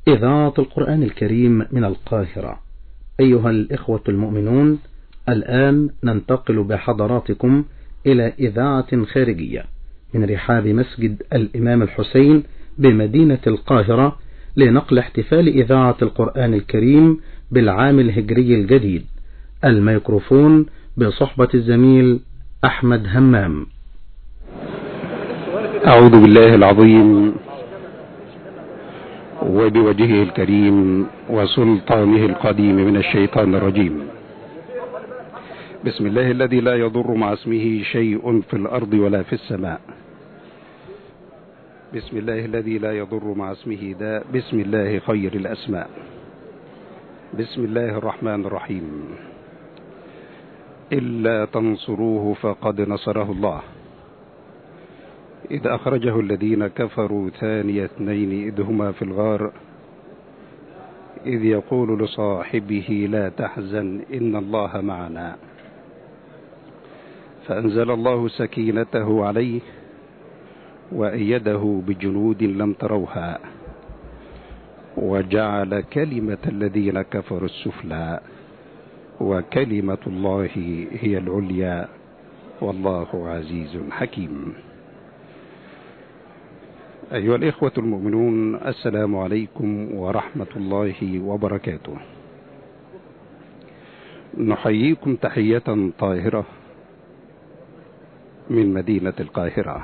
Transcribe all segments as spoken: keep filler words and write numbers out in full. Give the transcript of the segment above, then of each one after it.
إذاعة القرآن الكريم من القاهرة. أيها الإخوة المؤمنون، الآن ننتقل بحضراتكم إلى إذاعة خارجية من رحاب مسجد الإمام الحسين بمدينة القاهرة لنقل احتفال إذاعة القرآن الكريم بالعام الهجري الجديد. الميكروفون بصحبة الزميل أحمد همام. أعوذ بالله العظيم وبوجهه الكريم وسلطانه القديم من الشيطان الرجيم. بسم الله الذي لا يضر مع اسمه شيء في الأرض ولا في السماء. بسم الله الذي لا يضر مع اسمه داء. بسم الله خير الأسماء. بسم الله الرحمن الرحيم. إلا تنصروه فقد نصره الله إذ أخرجه الذين كفروا ثاني اثنين إذ هما في الغار إذ يقول لصاحبه لا تحزن إن الله معنا فأنزل الله سكينته عليه وأيده بجنود لم تروها وجعل كلمة الذين كفروا السفلى وكلمة الله هي العليا والله عزيز حكيم. أيها الإخوة المؤمنون، السلام عليكم ورحمة الله وبركاته. نحييكم تحية طاهرة من مدينة القاهرة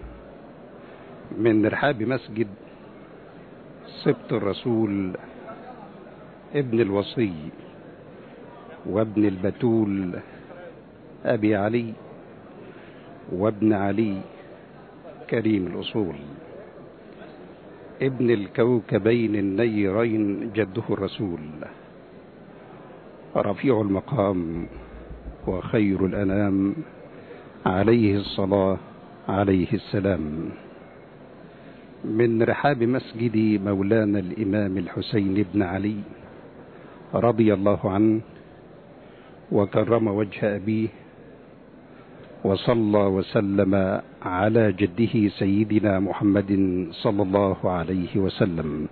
من رحاب مسجد سبط الرسول ابن الوصي وابن البتول أبي علي وابن علي كريم الأصول ابن الكوكبين النيرين جده الرسول رفيع المقام وخير الأنام عليه الصلاة عليه السلام. من رحاب مسجد مولانا الإمام الحسين بن علي رضي الله عنه وكرم وجه أبيه وصلى وسلم على جده سيدنا محمد صلى الله عليه وسلم،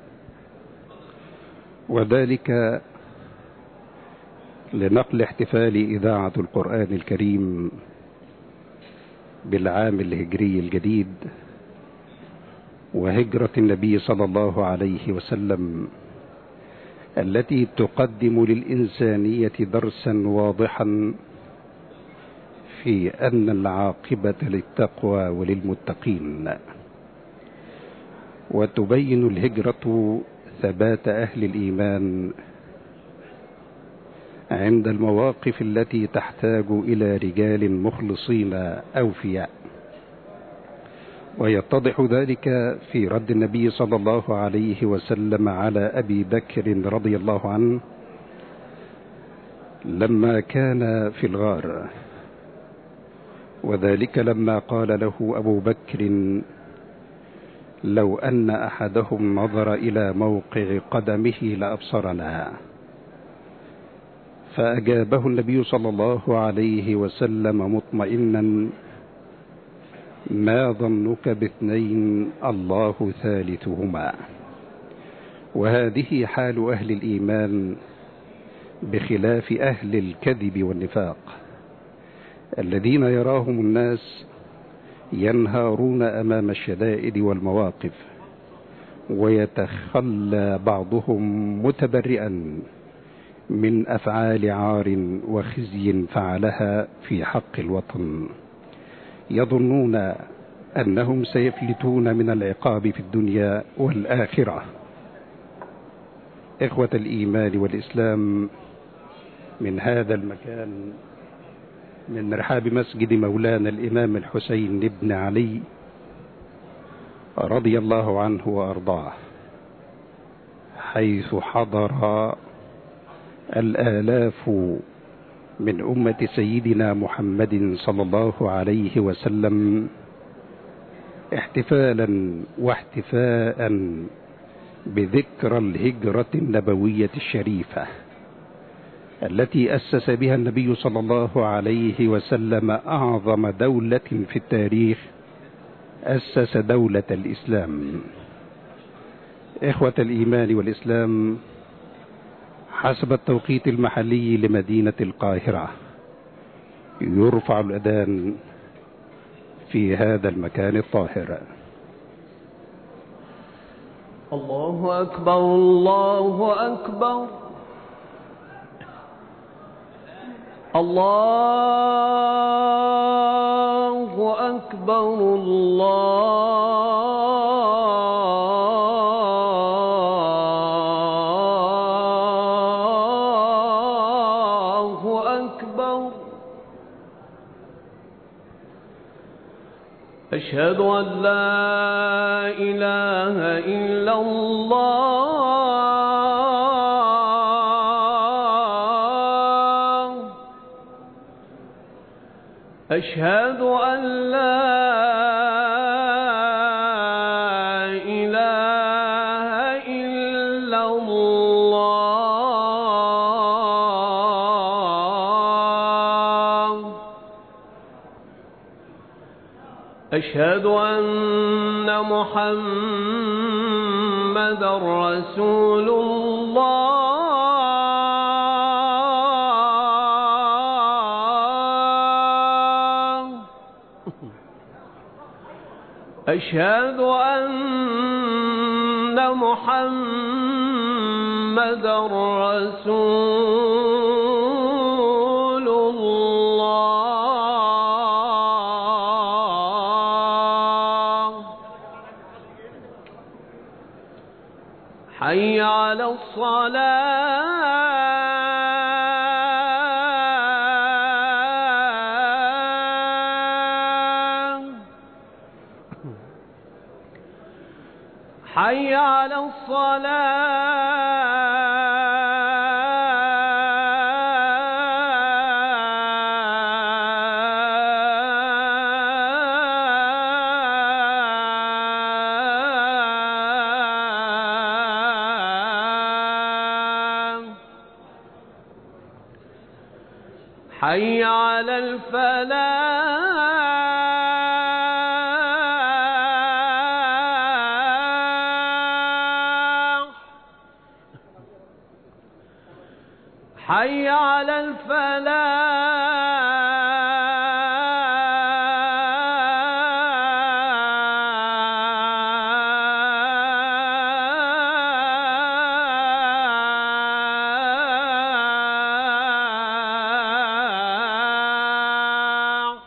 وذلك لنقل احتفال إذاعة القرآن الكريم بالعام الهجري الجديد وهجرة النبي صلى الله عليه وسلم التي تقدم للإنسانية درسا واضحا في أن العاقبة للتقوى وللمتقين، وتبين الهجرة ثبات أهل الإيمان عند المواقف التي تحتاج إلى رجال مخلصين أوفياء. ويتضح ذلك في رد النبي صلى الله عليه وسلم على أبي بكر رضي الله عنه لما كان في الغار، وذلك لما قال له أبو بكر لو أن أحدهم نظر إلى موقع قدمه لأبصرنا، فأجابه النبي صلى الله عليه وسلم مطمئنا ما ظنك باثنين الله ثالثهما. وهذه حال أهل الإيمان بخلاف أهل الكذب والنفاق الذين يراهم الناس ينهارون أمام الشدائد والمواقف ويتخلى بعضهم متبرئا من أفعال عار وخزي فعلها في حق الوطن، يظنون أنهم سيفلتون من العقاب في الدنيا والآخرة. إخوة الإيمان والإسلام، من هذا المكان من رحاب مسجد مولانا الإمام الحسين بن علي رضي الله عنه وأرضاه، حيث حضر الآلاف من أمة سيدنا محمد صلى الله عليه وسلم احتفالا واحتفاء بذكرى الهجرة النبوية الشريفة التي أسس بها النبي صلى الله عليه وسلم أعظم دولة في التاريخ، أسس دولة الإسلام. إخوة الإيمان والإسلام، حسب التوقيت المحلي لمدينة القاهرة يرفع الأذان في هذا المكان الطاهر. الله أكبر الله أكبر الله أكبر الله أكبر. أشهد أن لا إله إلا الله. أشهد أن لا إله إلا الله. أشهد أن محمدًا رسول الله. أشهد أن محمدًا رسول الله. حي على الصلاة. حي على الصلاة. حي على الفلاح. حي على الفلاح.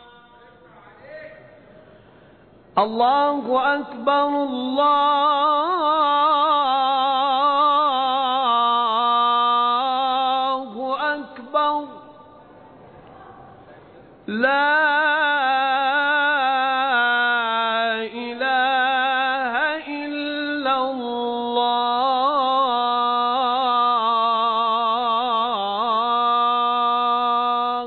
الله أكبر الله أكبر. لا إله إلا الله.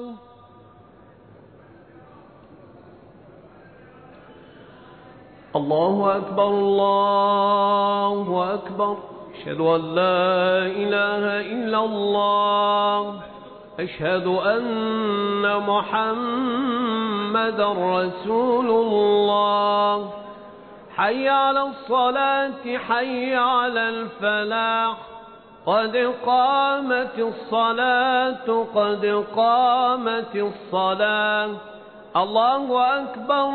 الله أكبر الله أكبر. أشهد أن لا إله إلا الله. أشهد أن محمدًا رسول الله. حي على الصلاة. حي على الفلاح. قد قامت الصلاة قد قامت الصلاة. الله أكبر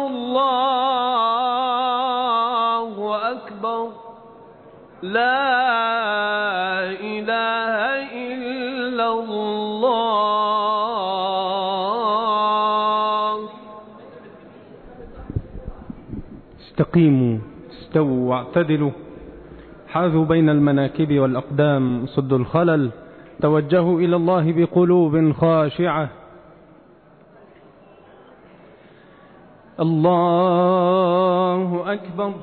الله أكبر. لا إله إلا الله. استقيموا استووا واعتدلوا. حاذوا بين المناكب والأقدام. سدوا الخلل. توجهوا إلى الله بقلوب خاشعة. الله أكبر.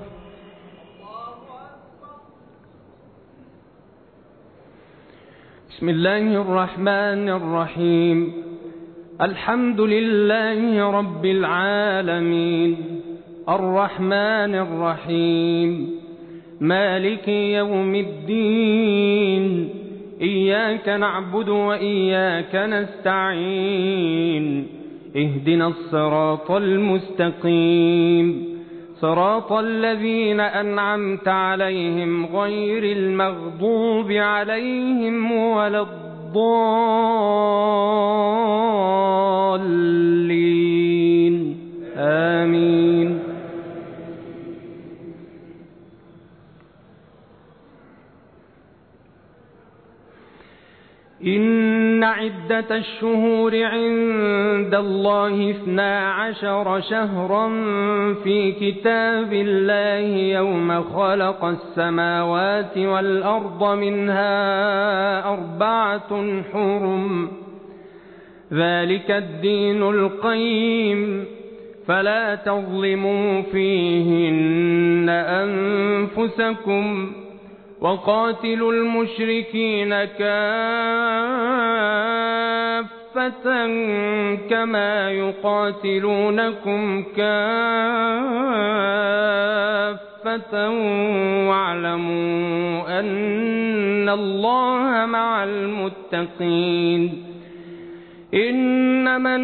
بسم الله الرحمن الرحيم. الحمد لله رب العالمين الرحمن الرحيم مالك يوم الدين. إياك نعبد وإياك نستعين. اهدنا الصراط المستقيم صراط الذين أنعمت عليهم غير المغضوب عليهم ولا الضالين آمين. إن عدة الشهور عند الله اثنا عشر شهرا في كتاب الله يوم خلق السماوات والأرض منها أربعة حرم ذلك الدين القيم فلا تظلموا فيهن أنفسكم وقاتلوا المشركين كافة كما يقاتلونكم كافة واعلموا أن الله مع المتقين. إنما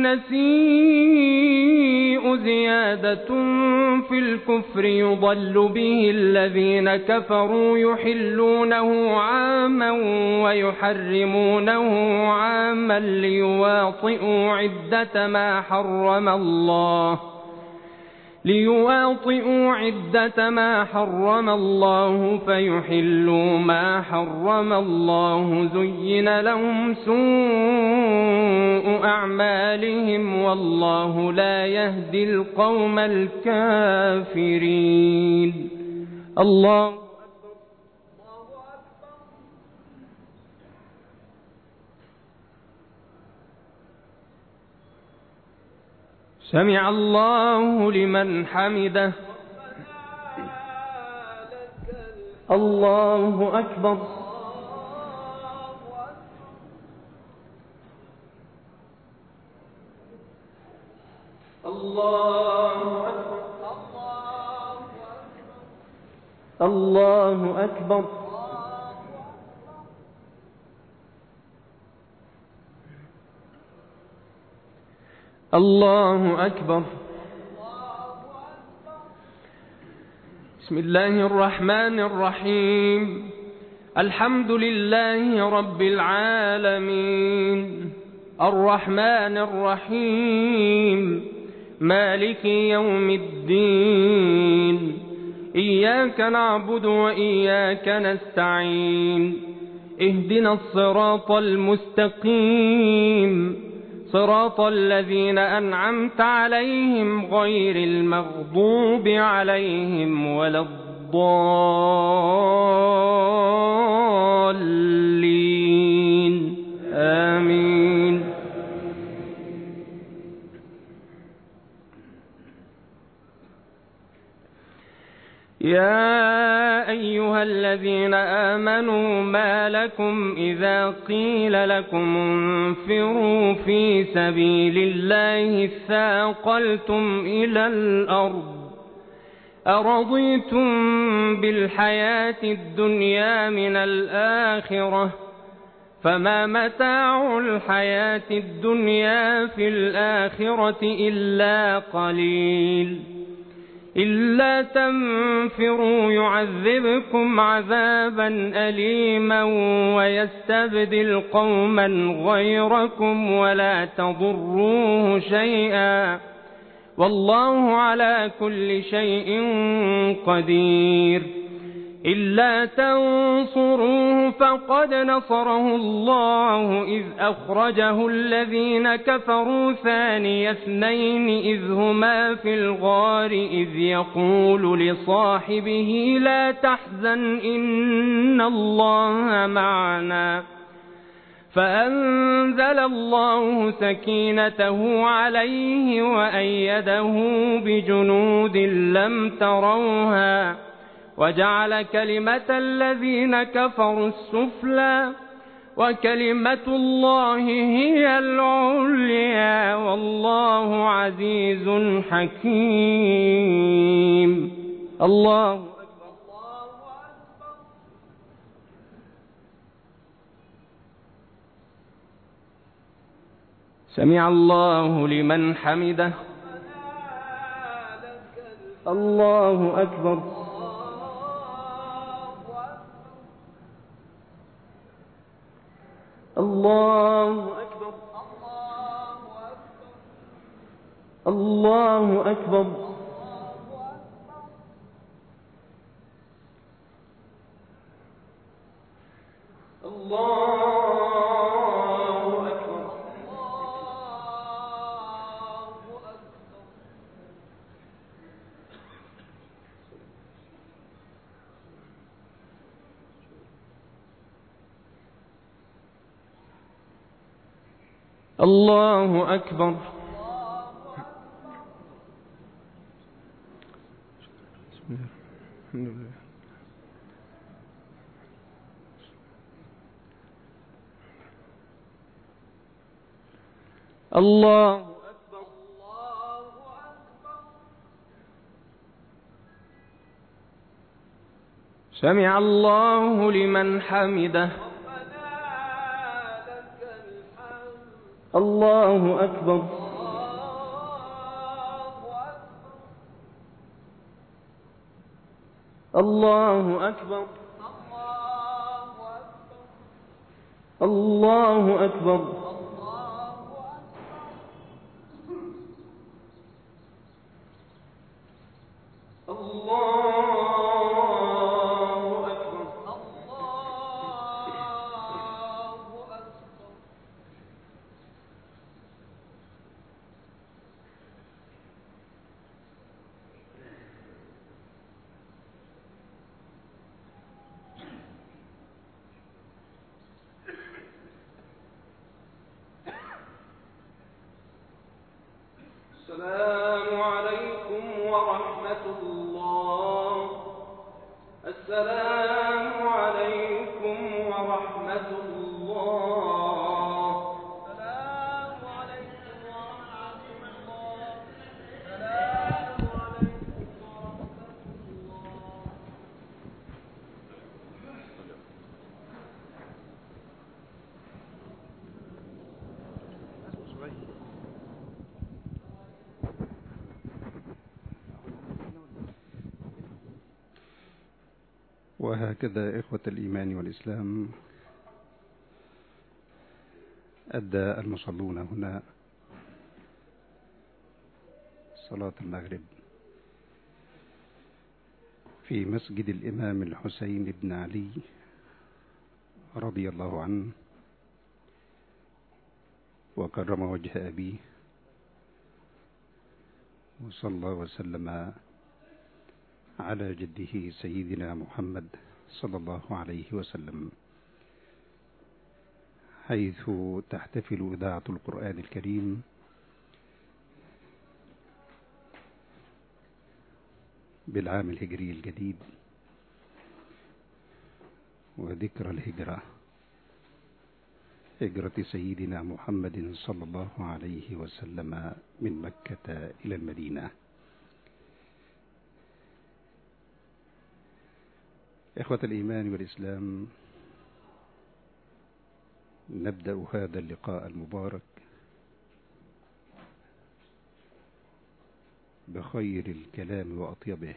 النسيء زيادة في الكفر يضل به الذين كفروا يحلونه عاما ويحرمونه عاما ليواطئوا عدة ما حرم الله ليواطئوا عدة ما حرم الله فيحلوا ما حرم الله زين لهم سوء أعمالهم والله لا يهدي القوم الكافرين. الله سمع الله لمن حمده. الله أكبر. الله أكبر. الله أكبر. الله أكبر. بسم الله الرحمن الرحيم. الحمد لله رب العالمين الرحمن الرحيم مالك يوم الدين إياك نعبد وإياك نستعين اهدنا الصراط المستقيم صراط الذين أنعمت عليهم غير المغضوب عليهم ولا الضالين آمين. يا أيها الذين آمنوا ما لكم إذا قيل لكم انفروا في سبيل الله اثاقلتم إلى الأرض أرضيتم بالحياة الدنيا من الآخرة فما متاع الحياة الدنيا في الآخرة إلا قليل إلا تنفروا يعذبكم عذابا أليما ويستبدل قوما غيركم ولا تضروه شيئا والله على كل شيء قدير. إلا تنصروه فقد نصره الله إذ أخرجه الذين كفروا ثاني اثنين إذ هما في الغار إذ يقول لصاحبه لا تحزن إن الله معنا فأنزل الله سكينته عليه وأيده بجنود لم تروها وجعل كلمة الذين كفروا السفلى وكلمة الله هي العليا والله عزيز حكيم. الله سمع الله لمن حمده. الله أكبر الله أكبر الله أكبر الله أكبر الله أكبر الحمد لله الله أكبر الله أكبر سمع الله لمن حمده الله أكبر الله أكبر الله أكبر السلام عليكم ورحمة الله السلام عليكم ورحمة الله السلام عليكم ورحمة الله السلام عليكم ورحمة الله. وهكذا إخوة الإيمان والإسلام أدى المصلون هنا صلاة المغرب في مسجد الإمام الحسين بن علي رضي الله عنه وكرم وجه أبيه وصلى وسلم على جده سيدنا محمد صلى الله عليه وسلم، حيث تحتفل إذاعة القرآن الكريم بالعام الهجري الجديد وذكرى الهجرة، هجرة سيدنا محمد صلى الله عليه وسلم من مكة إلى المدينة. إخوة الإيمان والإسلام، نبدأ هذا اللقاء المبارك بخير الكلام وأطيبه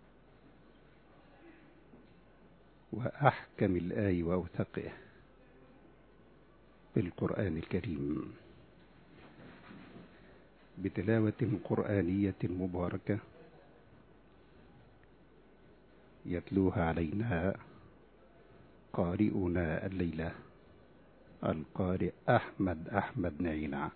وأحكم الآي وأوثقه بالقرآن الكريم، بتلاوة قرآنية مباركة يتلوها علينا قارئنا الليلة القارئ أحمد أحمد نعينة.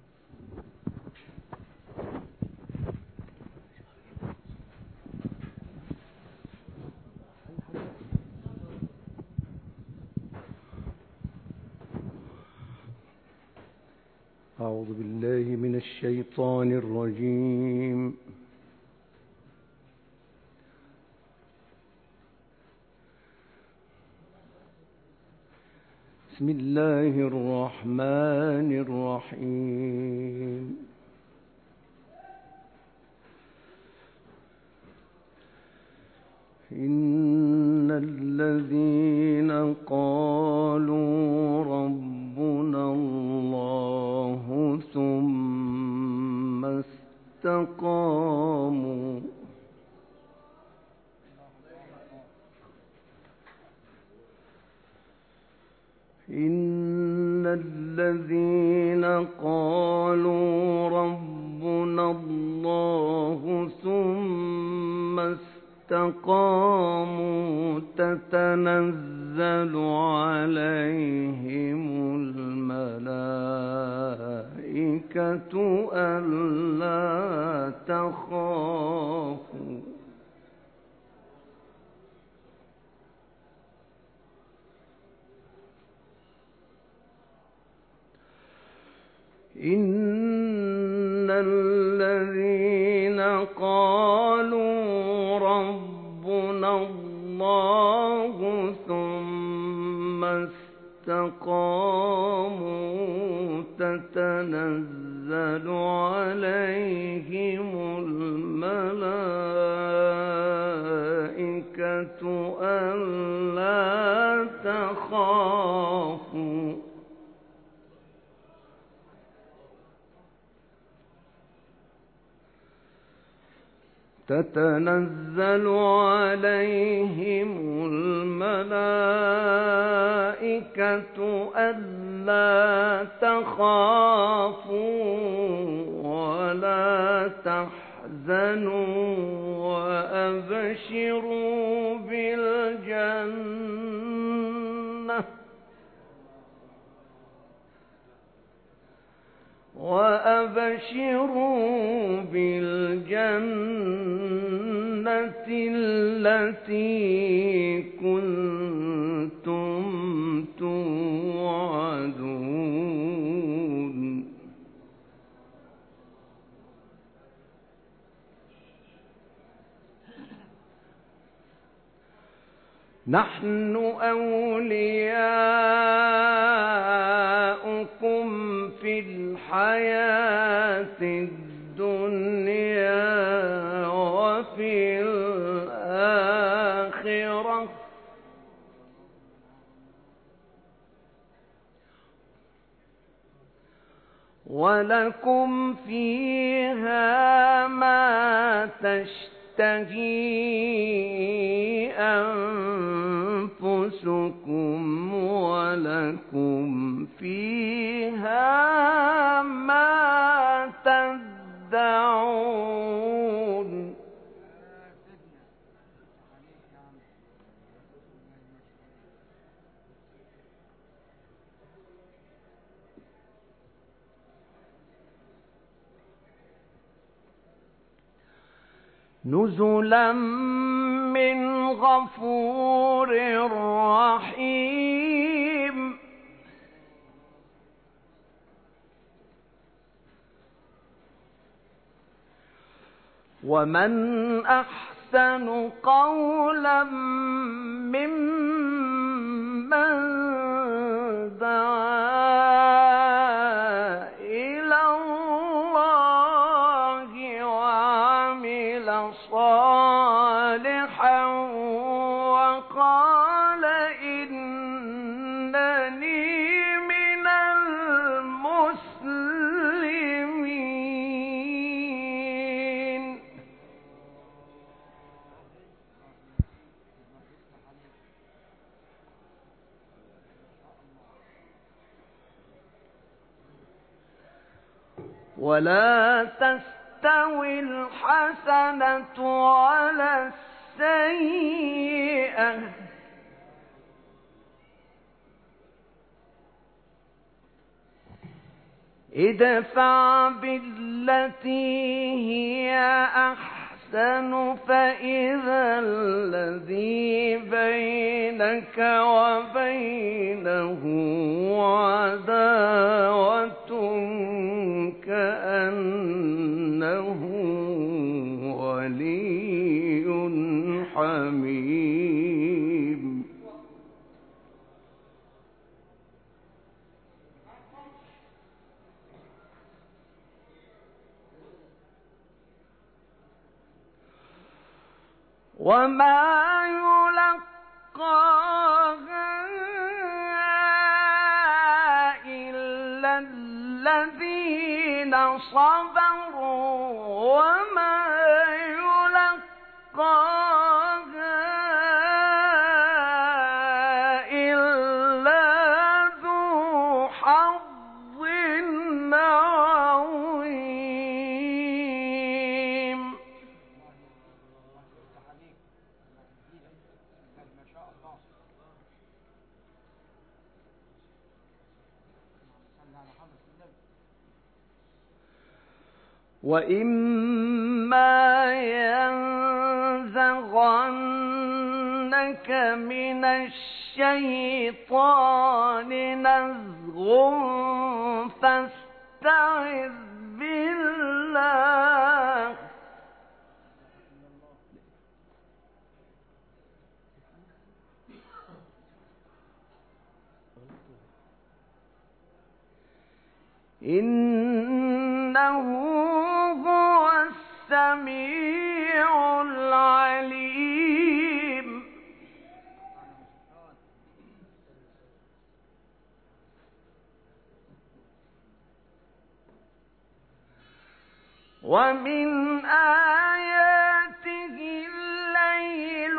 أعوذ بالله من الشيطان الرجيم. بسم الله الرحمن الرحيم. إن الذين قالوا ربنا الله ثم استقاموا إن الذين قالوا ربنا الله ثم استقاموا تتنزل عليهم الملائكة ألا تخافوا إن الذين قالوا ربنا الله ثم استقاموا تتنزل عليهم الملائكة ألا تخافوا تتنزل عليهم الملائكة ألا تخافوا ولا تحزنوا وأبشروا بالجنة وأبشروا بالجنة التي كنتم توعدون نحن أولياؤكم في الحياة الدنيا وفي الآخرة ولكم فيها ما تشتهي أنفسكم ولكم فيها ما تدعون نزلا من غفور رحيم ومن أحسن قولا ممن دعا إلى الله وعمل صالحا وقال إنني من المسلمين ولا تستوي الحسنة ولا السيئة ادفع بالتي هي أحسن فإذا الذي بينك وبينه عداوة كأنه ولي حميم وما يلقاها إلا الذين صبروا وما يلقاها إلا وإما ينزغنك من الشيطان نزغ فاستعذ بالله إنه هو السميع العليم. ومن آياته الليل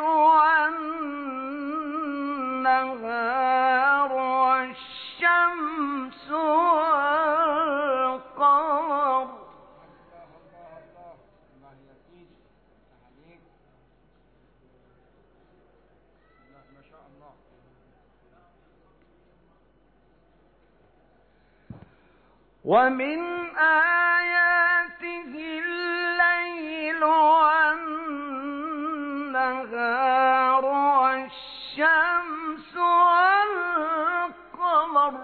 والنهار والشمس والقمر ومن آياته الليل والنهار والشمس والقمر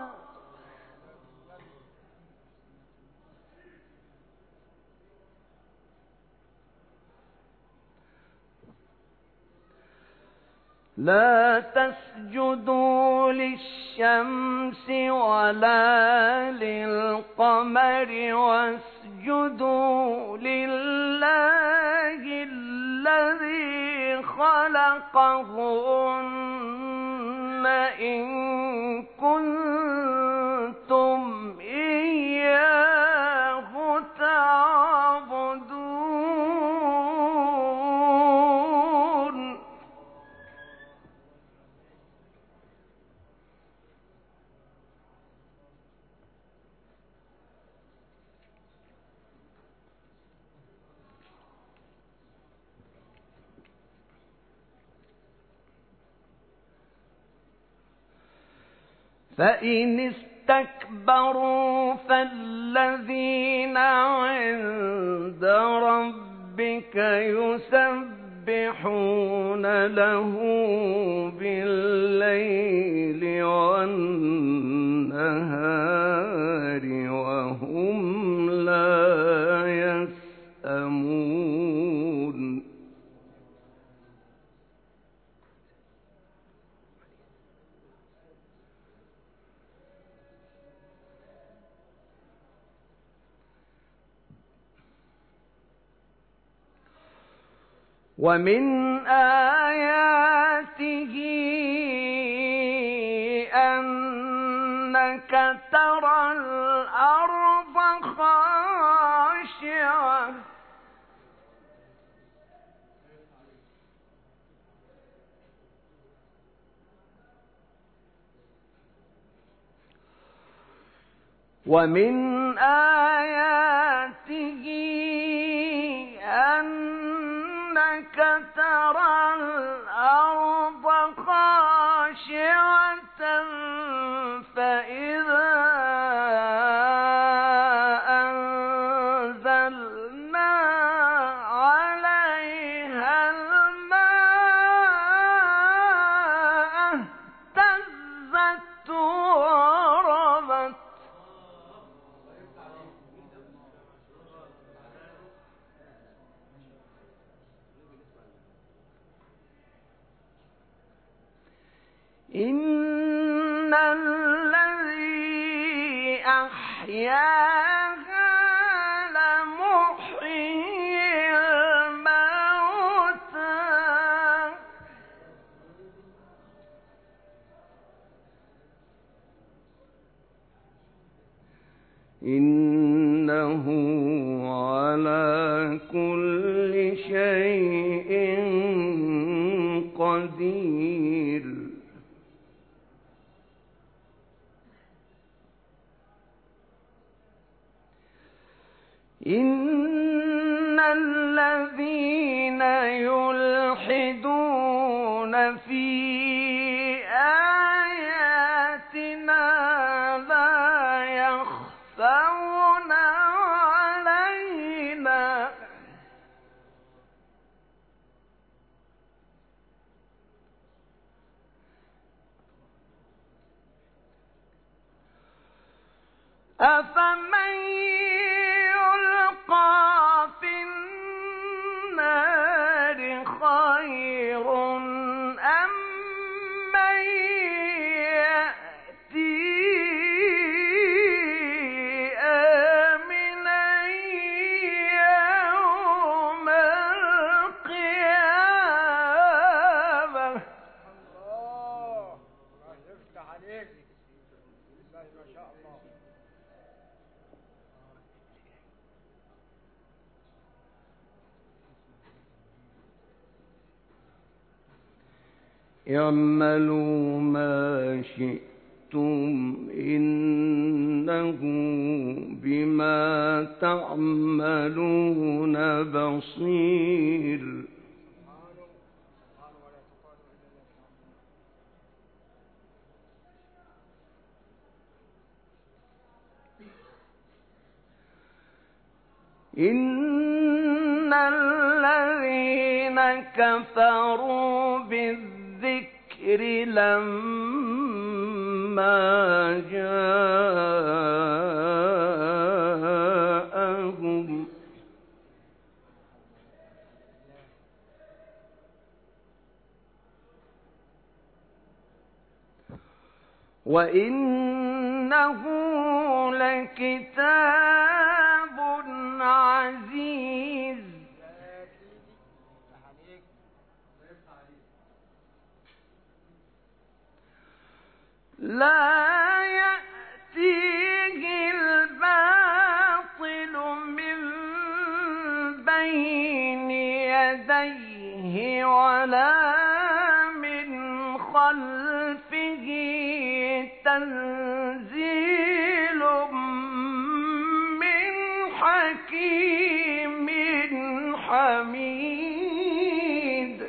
لا تسجدوا للشمس ولا للقمر واسجدوا لله الذي خلقهن إن كنتم إياه تعبدون. فإن استكبروا فالذين عند ربك يسبحون له بالليل والنهار وهم لا يسأمون. ومن آياته أنك ترى الأرض خاشعة ومن آياته أنك ترى الأرض خاشعة فإذا أنزلنا عليها الماء اهتزت وربت إن الذي أحياها لمحيي الموتى إنه على كل شيء قدير. إن الذين يلحدون في آياتنا لا يخفون أفمن يلقى في النار خير أم من يأتي آمنا يوم القيامة. الله الله يفتح عليك. ما شاء الله. اعملوا ما شئتم إنه بما تعملون بصير. إن الذين كفروا بالذكر لما جاءهم وإنه لكتاب عزيز لا يأتيه الباطل من بين يديه ولا من خلفه تنزيل من حكيم حميد.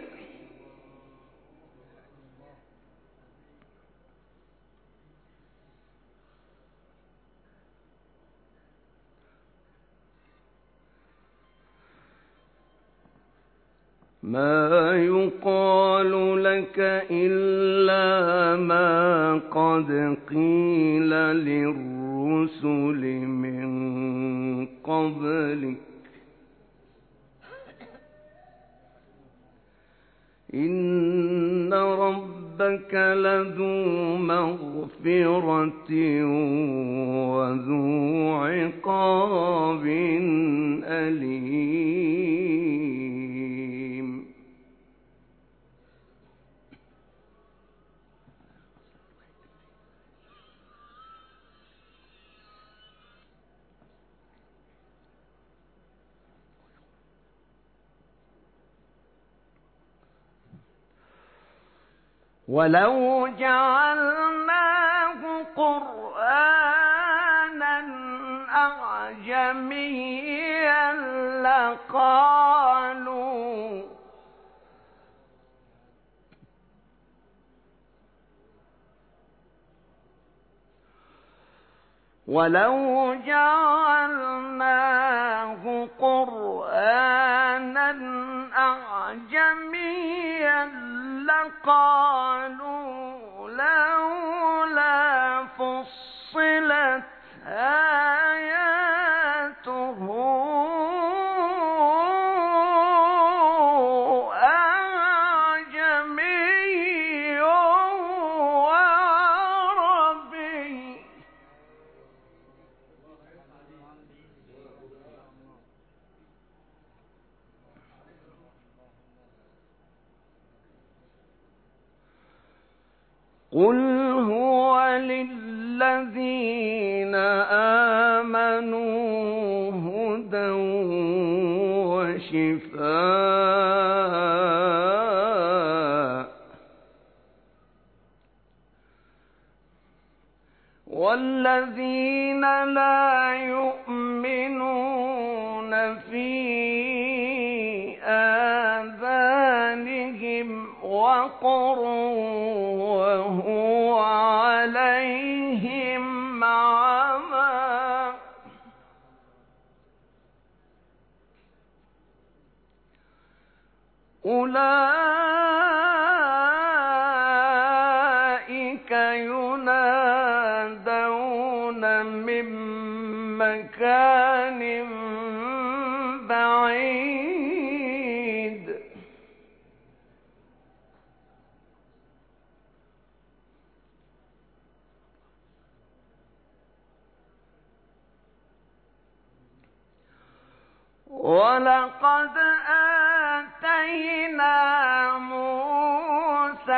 ما يقال لك إلا ما قد قيل للرسل من قبلك إن ربك لذو مغفرة وذو عقاب أليم. ولو جعلناه قرآنا أعجميا لقالوا ولو جعلناه قرآنا أعجميا لقالوا لولا فصلت آياته أعجمي وعربي. قل هو للذين آمنوا هدى وشفاء والذين لا يؤمنون في آذانهم وقر وهو عليهم عمى أولئك ينادون من مكان بعيد ولقد آتينا موسى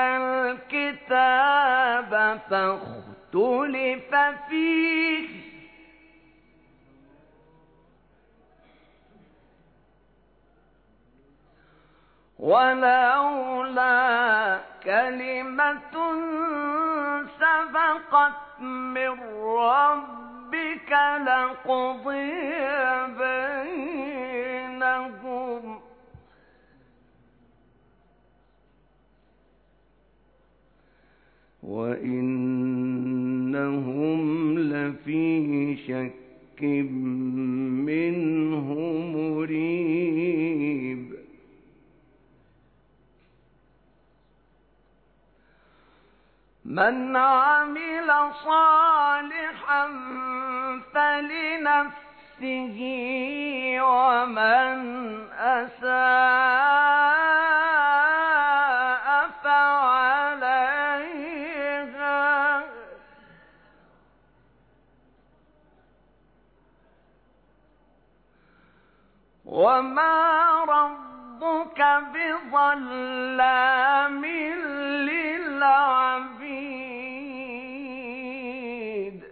الكتاب فاختلف فيه ولولا كلمة سبقت من ربك لقضي بينهم وإنهم لفي شك منه مريب من عمل صالحا فلنفسه ومن أساء فعليها وما ربك بظلام للعبيد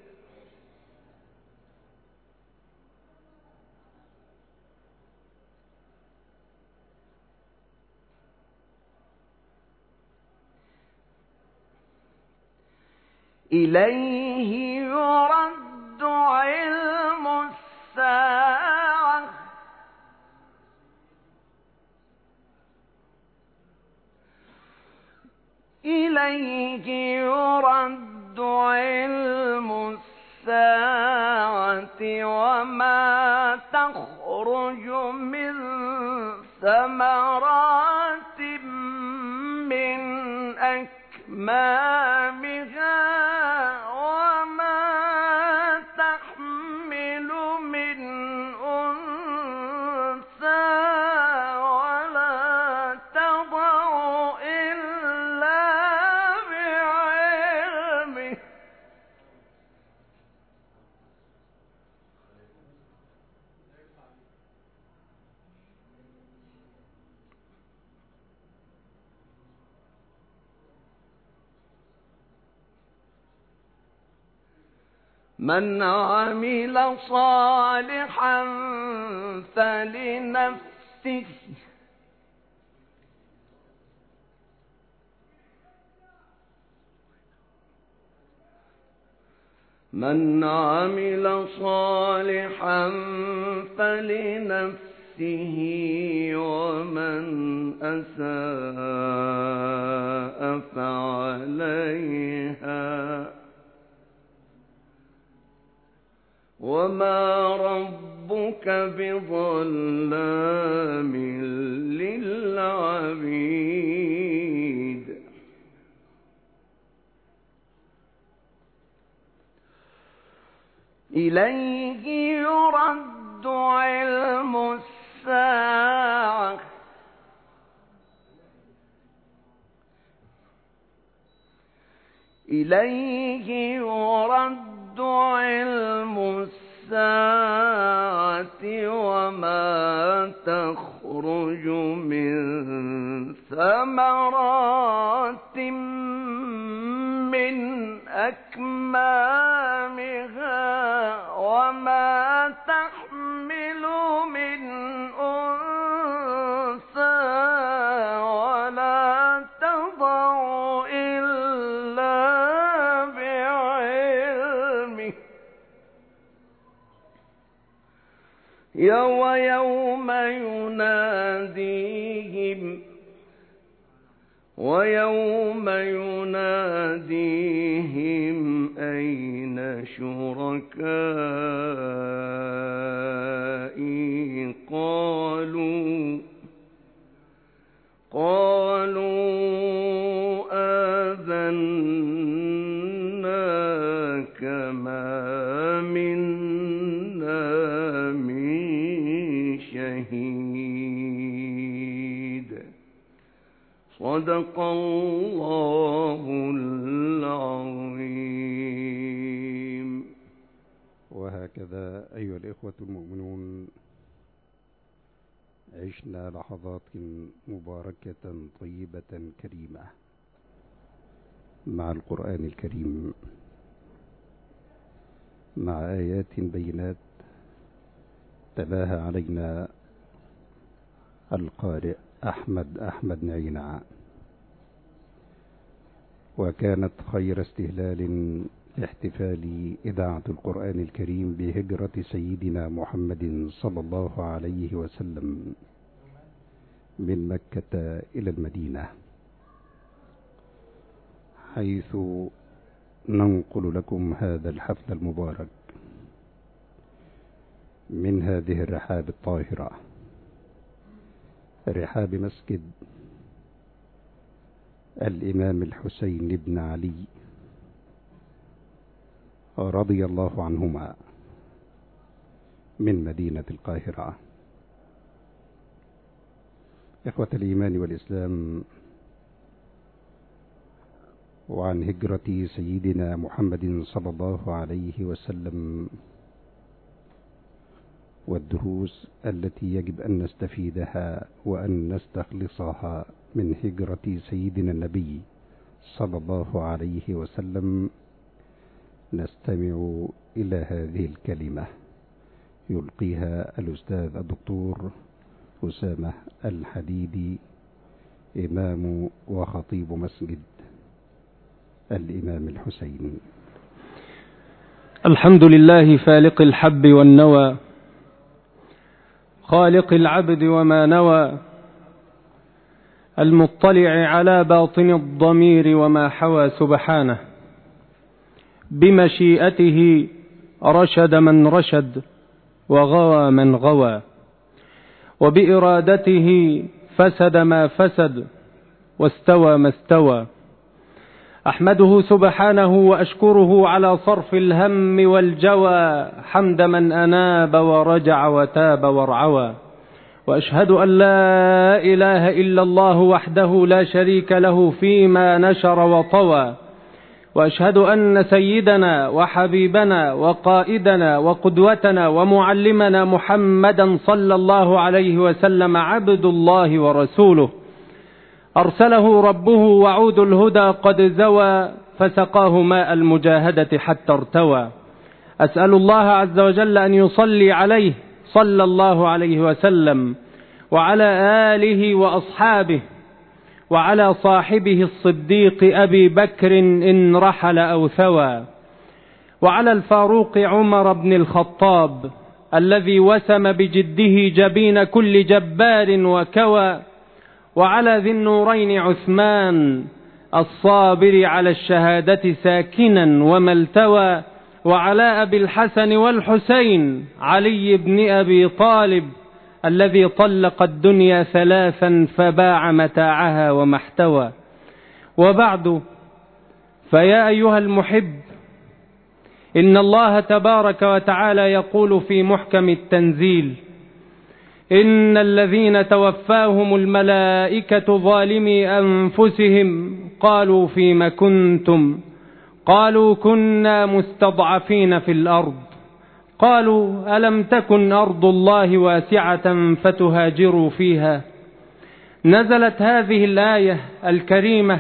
إليه يرد علم الساعة إليه يرد علم الساعة وما تخرج من ثمرات من أكمامها وما تحمل من أنثى ولا تضع إلا بعلمه من عمل صالحا فلنفسه من عمل صالحا فلنفسه ومن أساء فعليها وما ربك بظلام للعبيد إليه يرد علم الساعة إليه يرد علم الساعة وما تخرج من ثمرات من أكمامها وما تحمل من أنثى ولا تضع إلا بعلمه ويوم يناديهم ويوم يناديهم أين شركائي قالوا قالوا آذناك ما منا صدق الله العظيم. وهكذا أيها الإخوة المؤمنون عشنا لحظات مباركة طيبة كريمة مع القرآن الكريم، مع آيات بينات تلاها علينا القارئ أحمد أحمد نعينع، وكانت خير استهلال لاحتفال إذاعة القرآن الكريم بهجرة سيدنا محمد صلى الله عليه وسلم من مكة إلى المدينة، حيث ننقل لكم هذا الحفل المبارك من هذه الرحاب الطاهرة، رحاب مسجد الإمام الحسين بن علي رضي الله عنهما من مدينة القاهرة. إخوة الإيمان والإسلام، وعن هجرة سيدنا محمد صلى الله عليه وسلم والدروس التي يجب أن نستفيدها وأن نستخلصها من هجرة سيدنا النبي صلى الله عليه وسلم، نستمع إلى هذه الكلمة يلقيها الأستاذ الدكتور أسامة الحديدي، إمام وخطيب مسجد الإمام الحسين. الحمد لله فالق الحب والنوى، خالق العبد وما نوى، المطلع على باطن الضمير وما حوى سبحانه، بمشيئته رشد من رشد وغوى من غوى، وبإرادته فسد ما فسد واستوى ما استوى. أحمده سبحانه وأشكره على صرف الهم والجوى، حمد من أناب ورجع وتاب وارعوى. وأشهد أن لا إله إلا الله وحده لا شريك له فيما نشر وطوى، وأشهد أن سيدنا وحبيبنا وقائدنا وقدوتنا ومعلمنا محمدا صلى الله عليه وسلم عبد الله ورسوله، أرسله ربه وعود الهدى قد زوى، فسقاه ماء المجاهدة حتى ارتوى. أسأل الله عز وجل أن يصلي عليه صلى الله عليه وسلم وعلى آله وأصحابه وعلى صاحبه الصديق أبي بكر إن رحل أو ثوى، وعلى الفاروق عمر بن الخطاب الذي وسم بجده جبين كل جبار وكوى، وعلى ذي النورين عثمان الصابر على الشهادة ساكنا وما التوى، وعلى أبي الحسن والحسين علي بن أبي طالب الذي طلق الدنيا ثلاثا فباع متاعها وما احتوى. وبعد، فيا أيها المحب، إن الله تبارك وتعالى يقول في محكم التنزيل: إن الذين توفاهم الملائكة ظالمي أنفسهم قالوا فيم كنتم؟ قالوا كنا مستضعفين في الأرض. قالوا ألم تكن أرض الله واسعة فتهاجروا فيها. نزلت هذه الآية الكريمة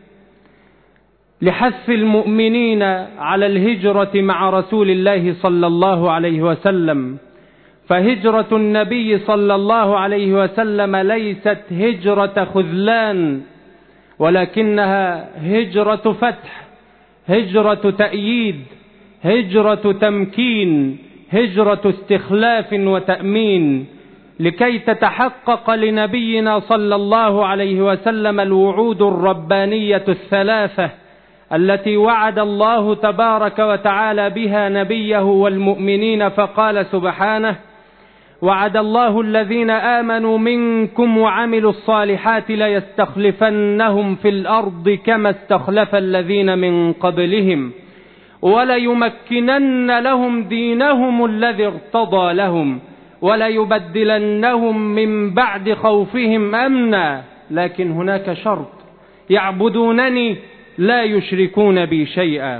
لحث المؤمنين على الهجرة مع رسول الله صلى الله عليه وسلم، فهجرة النبي صلى الله عليه وسلم ليست هجرة خذلان، ولكنها هجرة فتح، هجرة تأييد، هجرة تمكين، هجرة استخلاف وتأمين، لكي تتحقق لنبينا صلى الله عليه وسلم الوعود الربانية الثلاثة التي وعد الله تبارك وتعالى بها نبيه والمؤمنين، فقال سبحانه: وعد الله الذين آمنوا منكم وعملوا الصالحات ليستخلفنهم في الأرض كما استخلف الذين من قبلهم وليمكنن لهم دينهم الذي ارتضى لهم وليبدلنهم من بعد خوفهم أمنا. لكن هناك شرط: يعبدونني لا يشركون بي شيئا.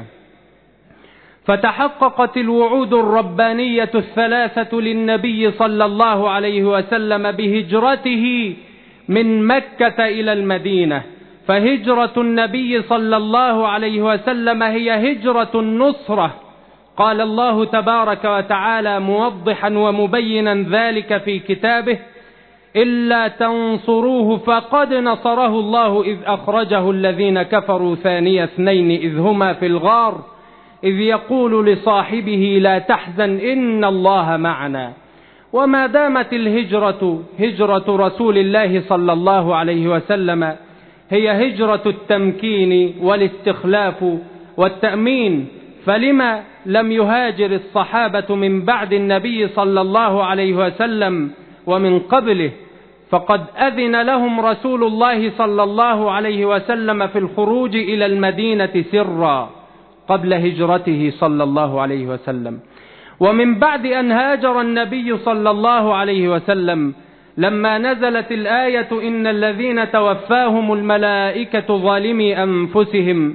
فتحققت الوعود الربانية الثلاثة للنبي صلى الله عليه وسلم بهجرته من مكة إلى المدينة. فهجرة النبي صلى الله عليه وسلم هي هجرة النصرة. قال الله تبارك وتعالى موضحا ومبينا ذلك في كتابه: إلا تنصروه فقد نصره الله إذ أخرجه الذين كفروا ثاني اثنين إذ هما في الغار إذ يقول لصاحبه لا تحزن إن الله معنا. وما دامت الهجرة هجرة رسول الله صلى الله عليه وسلم هي هجرة التمكين والاستخلاف والتأمين، فلما لم يهاجر الصحابة من بعد النبي صلى الله عليه وسلم ومن قبله؟ فقد أذن لهم رسول الله صلى الله عليه وسلم في الخروج إلى المدينة سرا قبل هجرته صلى الله عليه وسلم. ومن بعد أن هاجر النبي صلى الله عليه وسلم لما نزلت الآية إن الذين توفاهم الملائكة ظالمي أنفسهم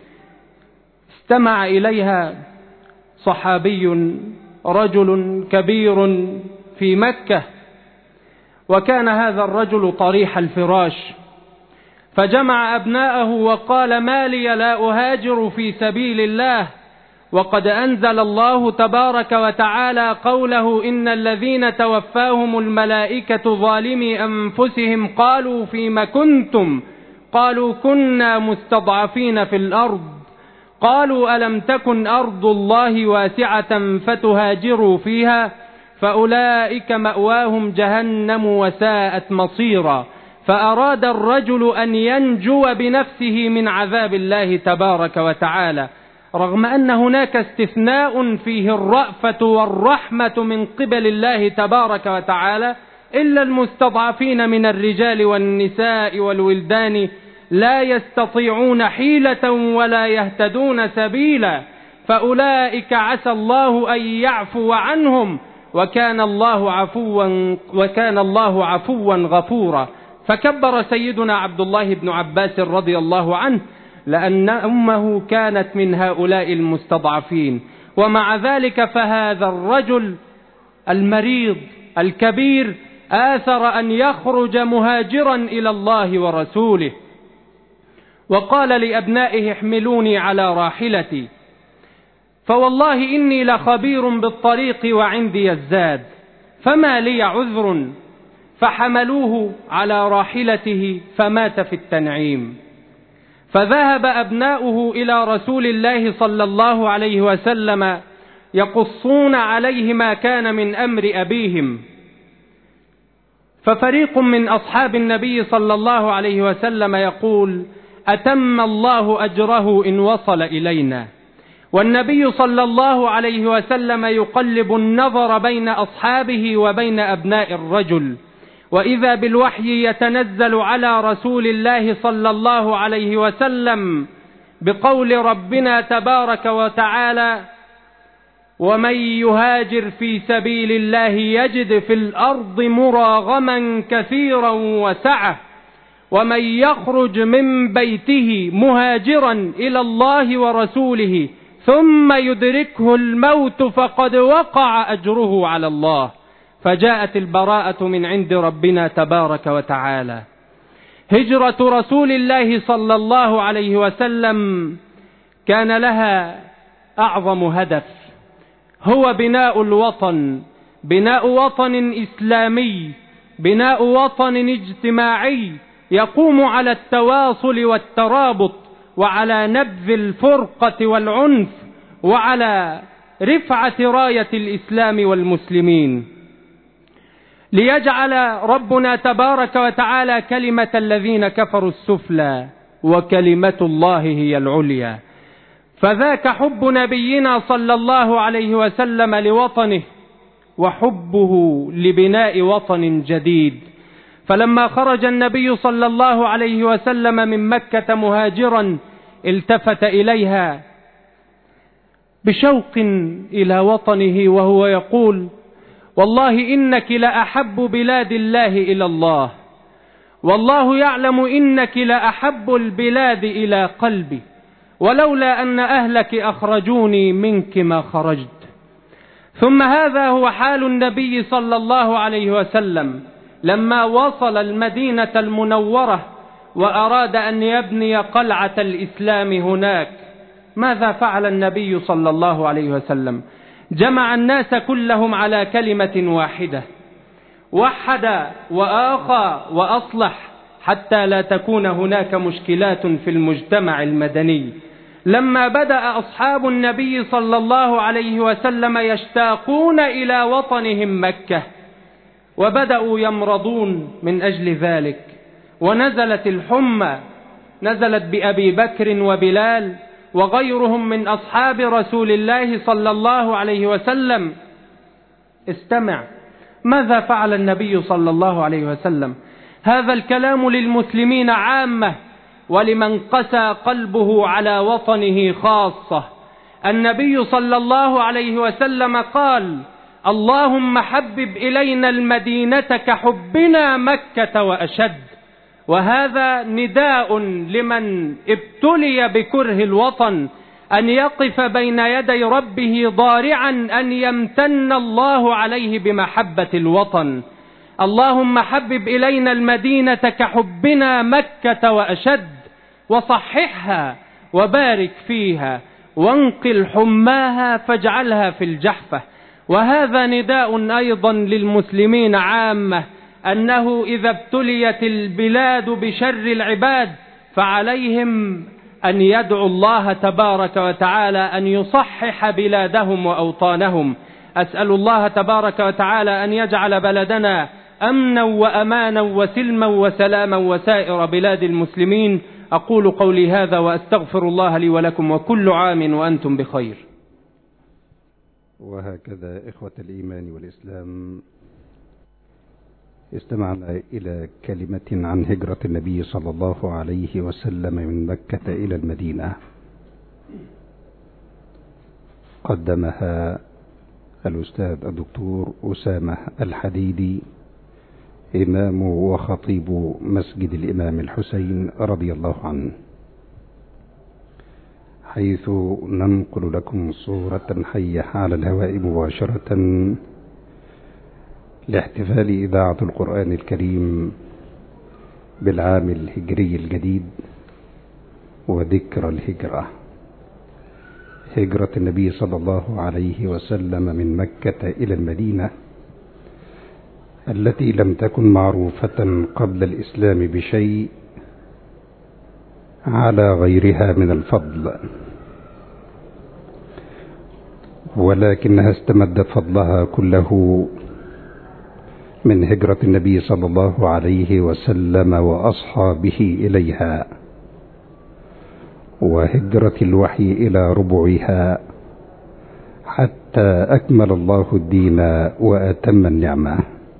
استمع إليها صحابي رجل كبير في مكة، وكان هذا الرجل طريح الفراش، فجمع أبناءه وقال: ما لي لا أهاجر في سبيل الله وقد أنزل الله تبارك وتعالى قوله إن الذين توفاهم الملائكة ظالمي أنفسهم قالوا فيما كنتم؟ قالوا كنا مستضعفين في الأرض. قالوا ألم تكن أرض الله واسعة فتهاجروا فيها؟ فأولئك مأواهم جهنم وساءت مصيرا. فأراد الرجل أن ينجو بنفسه من عذاب الله تبارك وتعالى، رغم أن هناك استثناء فيه الرأفة والرحمة من قبل الله تبارك وتعالى، إلا المستضعفين من الرجال والنساء والولدان لا يستطيعون حيلة ولا يهتدون سبيلا، فأولئك عسى الله أن يعفو عنهم وكان الله عفوا وكان الله عفوا غفورا. فكبر سيدنا عبد الله بن عباس رضي الله عنه لأن أمه كانت من هؤلاء المستضعفين. ومع ذلك فهذا الرجل المريض الكبير آثر أن يخرج مهاجرا إلى الله ورسوله، وقال لأبنائه: احملوني على راحلتي، فوالله إني لخبير بالطريق وعندي الزاد، فما لي عذر. فحملوه على راحلته فمات في التنعيم. فذهب أبناؤه إلى رسول الله صلى الله عليه وسلم يقصون عليه ما كان من أمر أبيهم. ففريق من أصحاب النبي صلى الله عليه وسلم يقول: أتم الله أجره إن وصل إلينا. والنبي صلى الله عليه وسلم يقلب النظر بين أصحابه وبين أبناء الرجل، وإذا بالوحي يتنزل على رسول الله صلى الله عليه وسلم بقول ربنا تبارك وتعالى: ومن يهاجر في سبيل الله يجد في الأرض مراغما كثيرا وسعة، ومن يخرج من بيته مهاجرا إلى الله ورسوله ثم يدركه الموت فقد وقع أجره على الله. فجاءت البراءة من عند ربنا تبارك وتعالى. هجرة رسول الله صلى الله عليه وسلم كان لها أعظم هدف، هو بناء الوطن، بناء وطن إسلامي، بناء وطن اجتماعي يقوم على التواصل والترابط وعلى نبذ الفرقة والعنف وعلى رفعة راية الإسلام والمسلمين، ليجعل ربنا تبارك وتعالى كلمة الذين كفروا السفلى وكلمة الله هي العليا. فذاك حب نبينا صلى الله عليه وسلم لوطنه وحبه لبناء وطن جديد. فلما خرج النبي صلى الله عليه وسلم من مكة مهاجرا التفت إليها بشوق إلى وطنه وهو يقول: والله إنك لأحب بلاد الله إلى الله، والله يعلم إنك لأحب البلاد إلى قلبي، ولولا أن أهلك أخرجوني منك ما خرجت. ثم هذا هو حال النبي صلى الله عليه وسلم لما وصل المدينة المنورة وأراد أن يبني قلعة الإسلام هناك. ماذا فعل النبي صلى الله عليه وسلم؟ جمع الناس كلهم على كلمة واحدة، وحد وآخى وأصلح حتى لا تكون هناك مشكلات في المجتمع المدني. لما بدأ أصحاب النبي صلى الله عليه وسلم يشتاقون إلى وطنهم مكة وبدأوا يمرضون من أجل ذلك، ونزلت الحمى، نزلت بأبي بكر وبلال وغيرهم من أصحاب رسول الله صلى الله عليه وسلم. استمع ماذا فعل النبي صلى الله عليه وسلم. هذا الكلام للمسلمين عامة، ولمن قسى قلبه على وطنه خاصة. النبي صلى الله عليه وسلم قال: اللهم حبب إلينا المدينة كحبنا مكة وأشد. وهذا نداء لمن ابتلي بكره الوطن أن يقف بين يدي ربه ضارعا أن يمتن الله عليه بمحبة الوطن. اللهم حبب إلينا المدينة كحبنا مكة وأشد، وصححها وبارك فيها، وانقل حماها فاجعلها في الجحفة. وهذا نداء أيضا للمسلمين عامة، أنه إذا ابتليت البلاد بشر العباد فعليهم أن يدعوا الله تبارك وتعالى أن يصحح بلادهم وأوطانهم. أسأل الله تبارك وتعالى أن يجعل بلدنا أمنا وأمانا وسلما وسلاما وسائر بلاد المسلمين. أقول قولي هذا وأستغفر الله لي ولكم، وكل عام وأنتم بخير. وهكذا إخوة الإيمان والإسلام، استمعنا إلى كلمة عن هجرة النبي صلى الله عليه وسلم من مكة إلى المدينة، قدمها الأستاذ الدكتور أسامة الحديدي، إمام وخطيب مسجد الإمام الحسين رضي الله عنه، حيث ننقل لكم صورة حية على الهواء مباشرة لاحتفال إذاعة القرآن الكريم بالعام الهجري الجديد وذكرى الهجرة، هجرة النبي صلى الله عليه وسلم من مكة إلى المدينة، التي لم تكن معروفة قبل الإسلام بشيء على غيرها من الفضل، ولكنها استمدت فضلها كله من هجرة النبي صلى الله عليه وسلم وأصحابه إليها، وهجرة الوحي إلى ربعها، حتى أكمل الله الدين وأتم النعمة.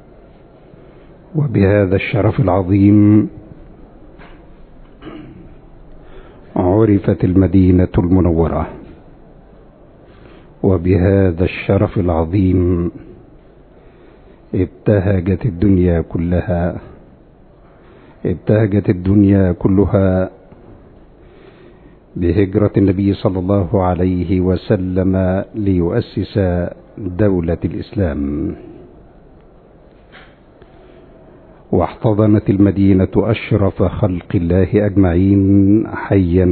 وبهذا الشرف العظيم عرفت المدينة المنورة، وبهذا الشرف العظيم ابتهجت الدنيا كلها ابتهجت الدنيا كلها بهجرة النبي صلى الله عليه وسلم ليؤسس دولة الإسلام. واحتضنت المدينة أشرف خلق الله أجمعين، حيا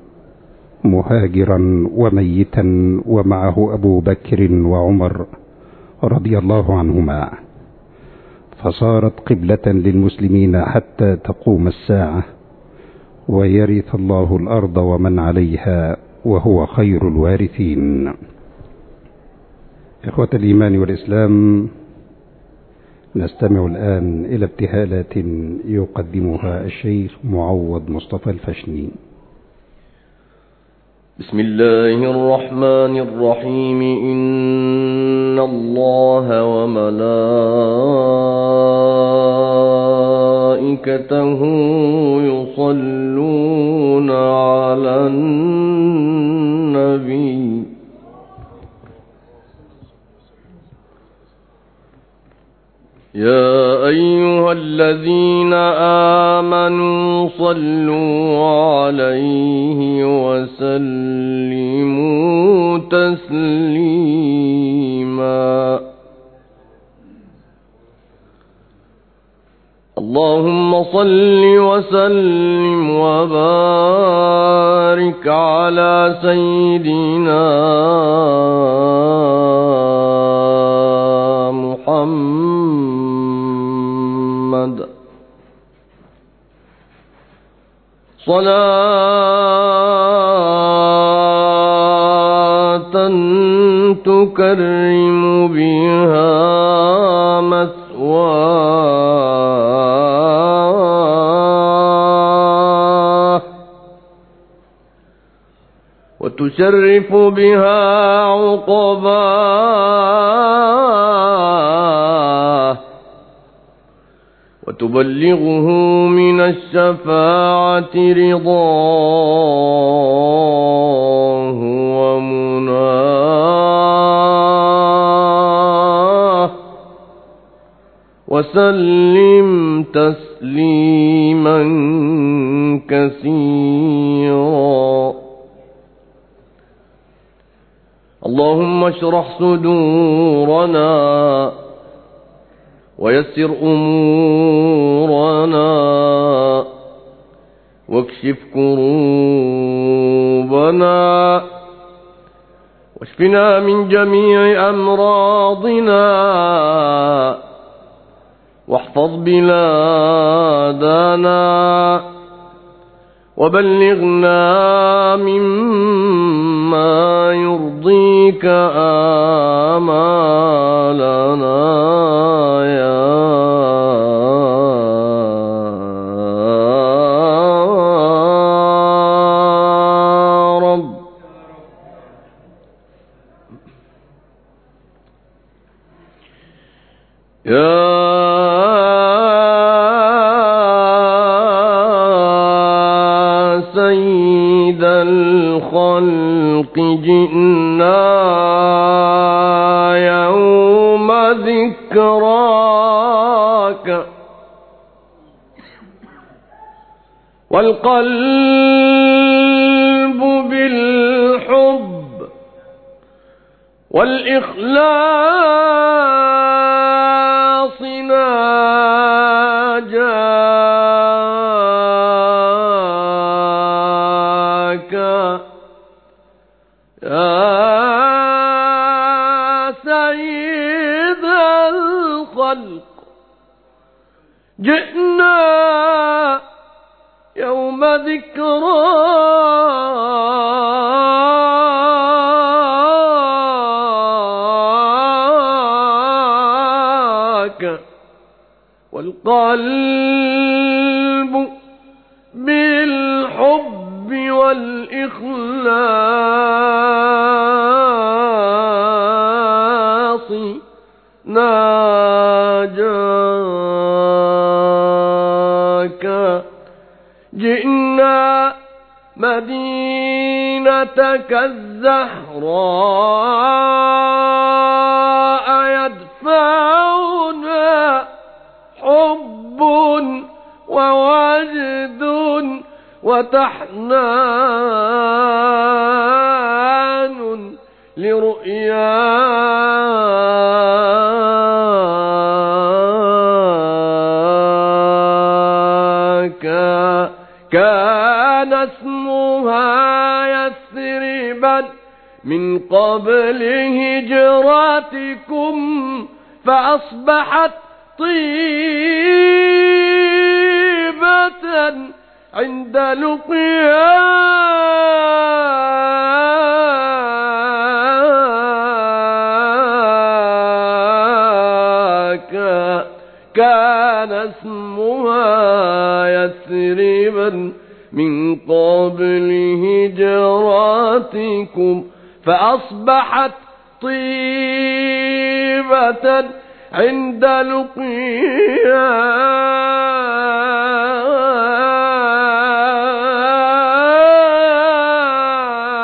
مهاجرا وميتا، ومعه أبو بكر وعمر رضي الله عنهما، فصارت قبلة للمسلمين حتى تقوم الساعة، ويرث الله الأرض ومن عليها وهو خير الوارثين. إخوة الإيمان والإسلام، نستمع الآن إلى ابتهالات يقدمها الشيخ معوض مصطفى الفشني. بسم الله الرحمن الرحيم. إن الله وملائكته يصلون على النبي. يا أيها الذين آمنوا صلوا عليه وسلموا تسليما. اللهم صل وسلم وبارك على سيدنا محمد صلاة تكرم بها مثواه وتشرف بها عقباه وتبلغه من الشفاعة رضاه ومناه وسلم تسليما كثيرا. اللهم اشرح صدورنا ويسر أمورنا واكشف كروبنا واشفنا من جميع أمراضنا واحفظ بلادنا وبلغنا مما يرضيك آمالنا يا رب. يا سيد الخلق جئنا يوم ذكراك والقلب بالحب والإخلاص ناجاك يا سيد الخلق جئنا يوم ذكراك والقلب بالحب والإخلاص ناجاك. جئنا مدينتك الزهراء يدفعنا حب ووجد وتحنان لرؤياك. كان اسمها يثربا من قبل هجرتكم فأصبحت طيبة عند لقياك. كان اسمها يثربا من قبل هجرتكم فأصبحت طيبة عند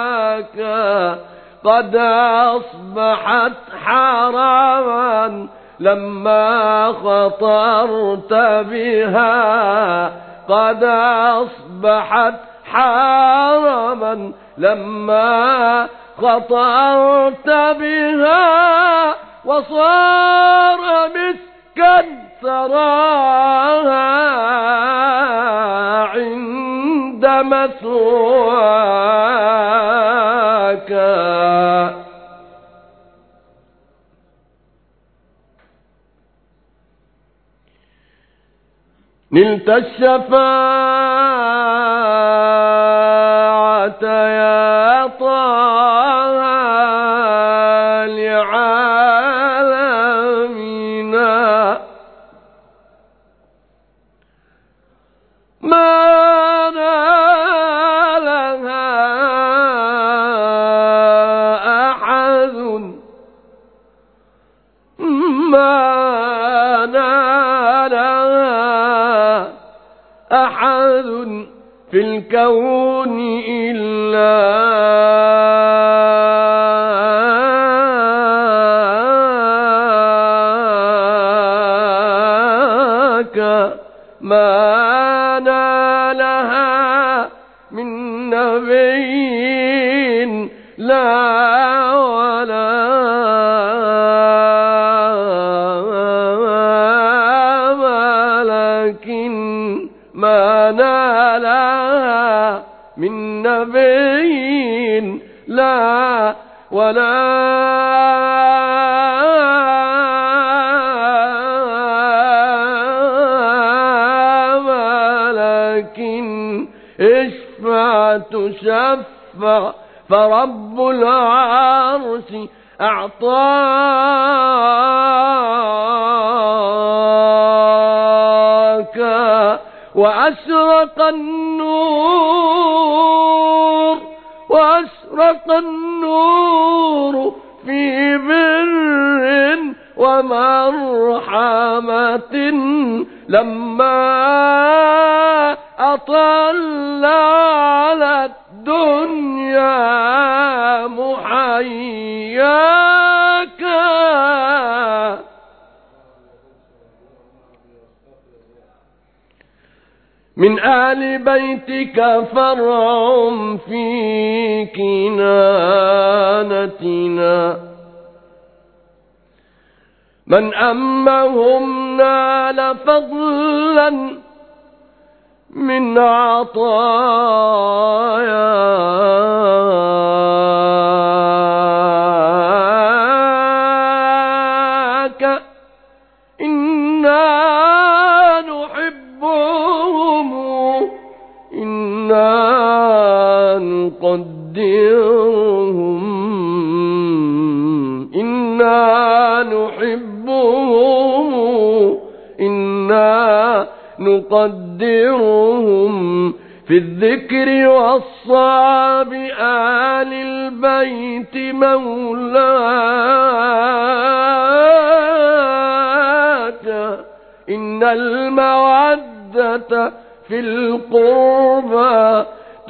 لقياك. قد أصبحت حراما لما خطرت بها قد أصبحت حرما لما خطرت بها وصار مسكا سراها عند مثواك نلت الشفاعة يا طه لعالمنا ما نالها أحد ما نالها أحد في الكون إلا ما نالها من نبي لا ولا ملك ما نالها من نبي لا ولا اشفع تشفع فرب العرش أعطاك وأشرق النور وأشرق النور في بر ومرحمة لما أطل على الدنيا محياك من آل بيتك فرع في كنانتنا من أمهم نال فضلا من عطاياك إنا نحبهم إنا نقدرهم إنا نحبهم إنا نقدرهم في الذكر والصعب آل البيت مولاك إن المودة في القربى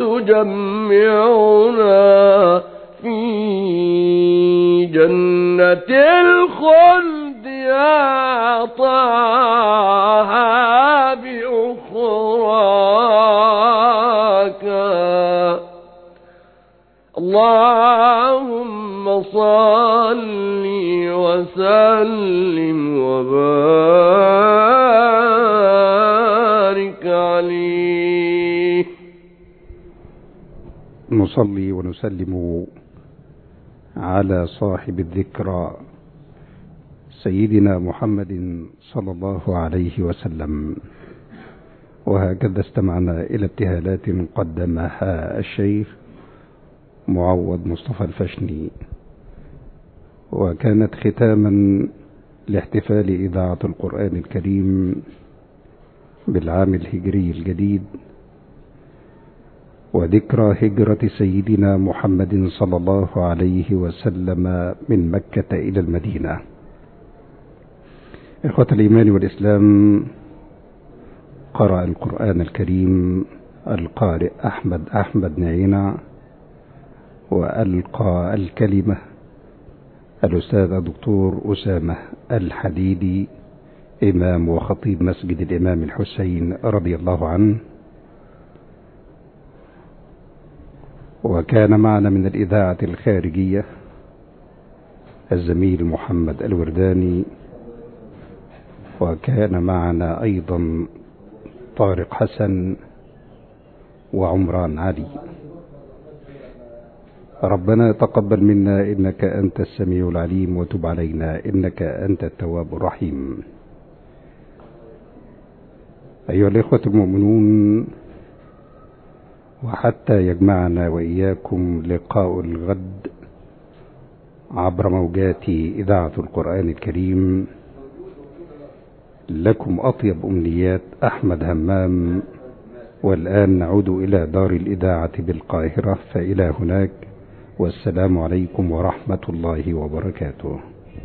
تجمعنا في جنة الخلد يا طه بأخراك اللهم صل وسلم وبارك عليه. نصلي ونسلم على صاحب الذكرى سيدنا محمد صلى الله عليه وسلم. وهكذا استمعنا إلى ابتهالات قدمها الشيخ معوض مصطفى الفشني، وكانت ختاما لاحتفال إذاعة القرآن الكريم بالعام الهجري الجديد وذكرى هجرة سيدنا محمد صلى الله عليه وسلم من مكة إلى المدينة. إخوة الإيمان والإسلام، قرأ القرآن الكريم القارئ أحمد أحمد نعينة، وألقى الكلمة الأستاذ الدكتور أسامة الحديدي، إمام وخطيب مسجد الإمام الحسين رضي الله عنه. وكان معنا من الإذاعة الخارجية الزميل محمد الورداني، وكان معنا أيضا طارق حسن وعمران علي. ربنا تقبل منا إنك أنت السميع العليم، وتب علينا إنك أنت التواب الرحيم. أيها الإخوة المؤمنون، وحتى يجمعنا وإياكم لقاء الغد عبر موجات إذاعة القرآن الكريم، لكم أطيب أمنيات أحمد همام. والآن نعود إلى دار الإذاعة بالقاهرة، فإلى هناك، والسلام عليكم ورحمة الله وبركاته.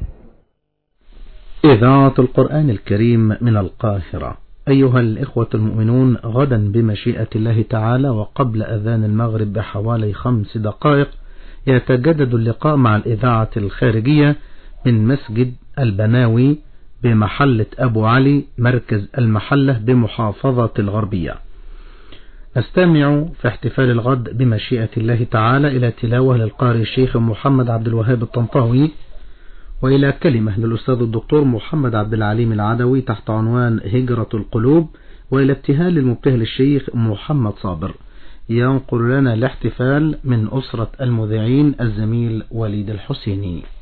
إذاعة القرآن الكريم من القاهرة. أيها الإخوة المؤمنون، غدا بمشيئة الله تعالى وقبل أذان المغرب بحوالي خمس دقائق يتجدد اللقاء مع الإذاعة الخارجية من مسجد البناوي بمحلة أبو علي، مركز المحلة بمحافظة الغربية. نستمع في احتفال الغد بمشيئة الله تعالى إلى تلاوة للقارئ الشيخ محمد عبد الوهاب الطنطاوي، وإلى كلمة للأستاذ الدكتور محمد عبد العليم العدوي تحت عنوان هجرة القلوب، وإلى ابتهال المبتهل الشيخ محمد صابر. ينقل لنا الاحتفال من أسرة المذيعين الزميل وليد الحسيني.